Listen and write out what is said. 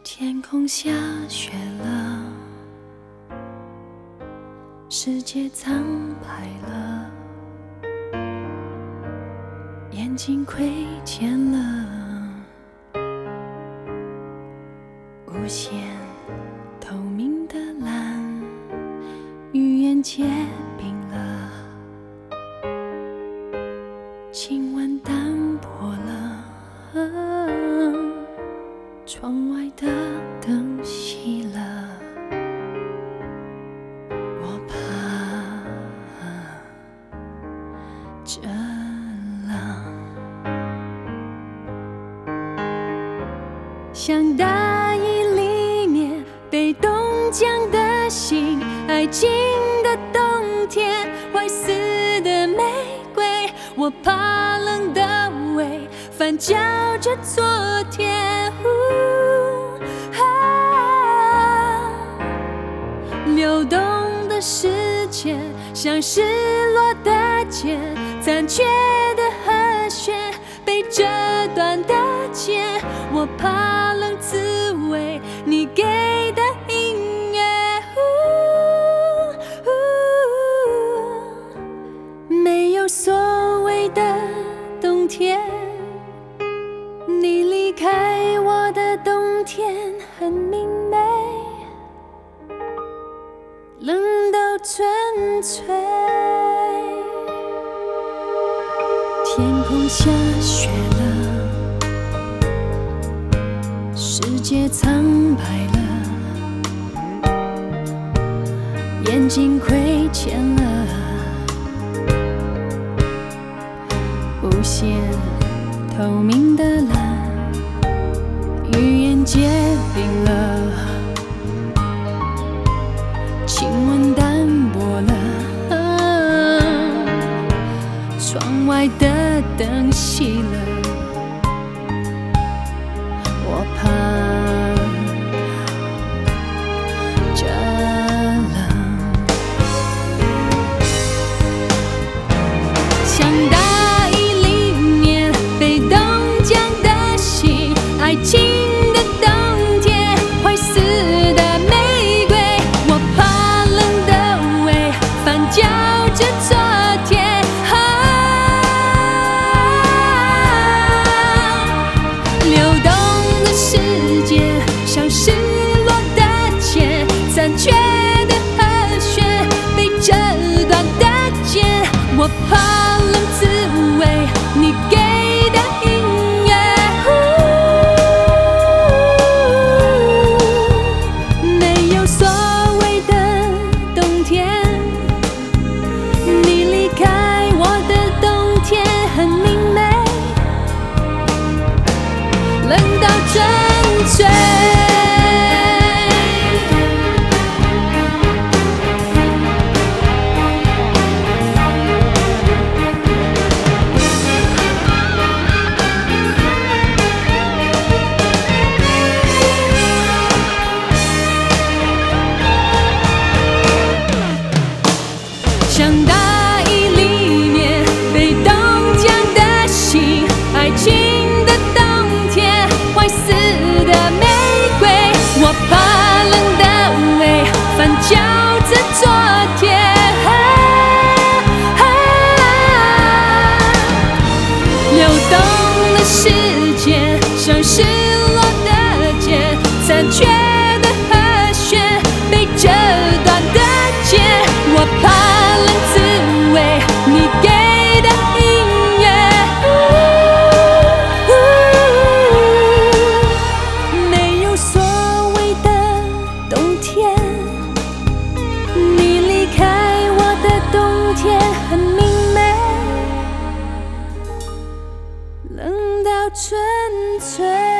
天空下雪了，世界苍白了，眼睛亏欠了，无限透明的蓝，语言结冰了，亲吻淡薄了，窗外的灯熄了，我怕这冷，像大衣里面被冻僵的心，爱情的冬天，坏死的玫瑰，我怕冷的胃翻搅着昨天。流动的时间像失落的茧，残缺的和弦被折断的剑，我怕冷滋味你给的音乐，没有所谓的冬天，你离开我的冬天很明媚，冷到纯粹。天空下雪了，世界苍白了，眼睛亏欠了，无限透明的蓝，语言结冰了，亲吻淡薄了，窗外的灯熄了，我怕这冷，像大衣里面被冻僵的心，爱情的冬天，坏死的玫瑰，我怕冷的胃翻搅着昨天，流动的时间像失落的茧，残缺的和弦被折断的剑，我怕冷滋味你给的音乐，没有所谓的冬天，你离开我的冬天很明媚，冷到纯粹。像大衣里面被冻僵的心，爱情的冬天，坏死的玫瑰，我怕冷的胃翻搅着昨天，流动的时间像失落的茧，残缺的和弦被折断的剑，我怕冷滋味你给的音乐，没有所谓的冬天，你离开我的冬天很明媚，冷到纯粹。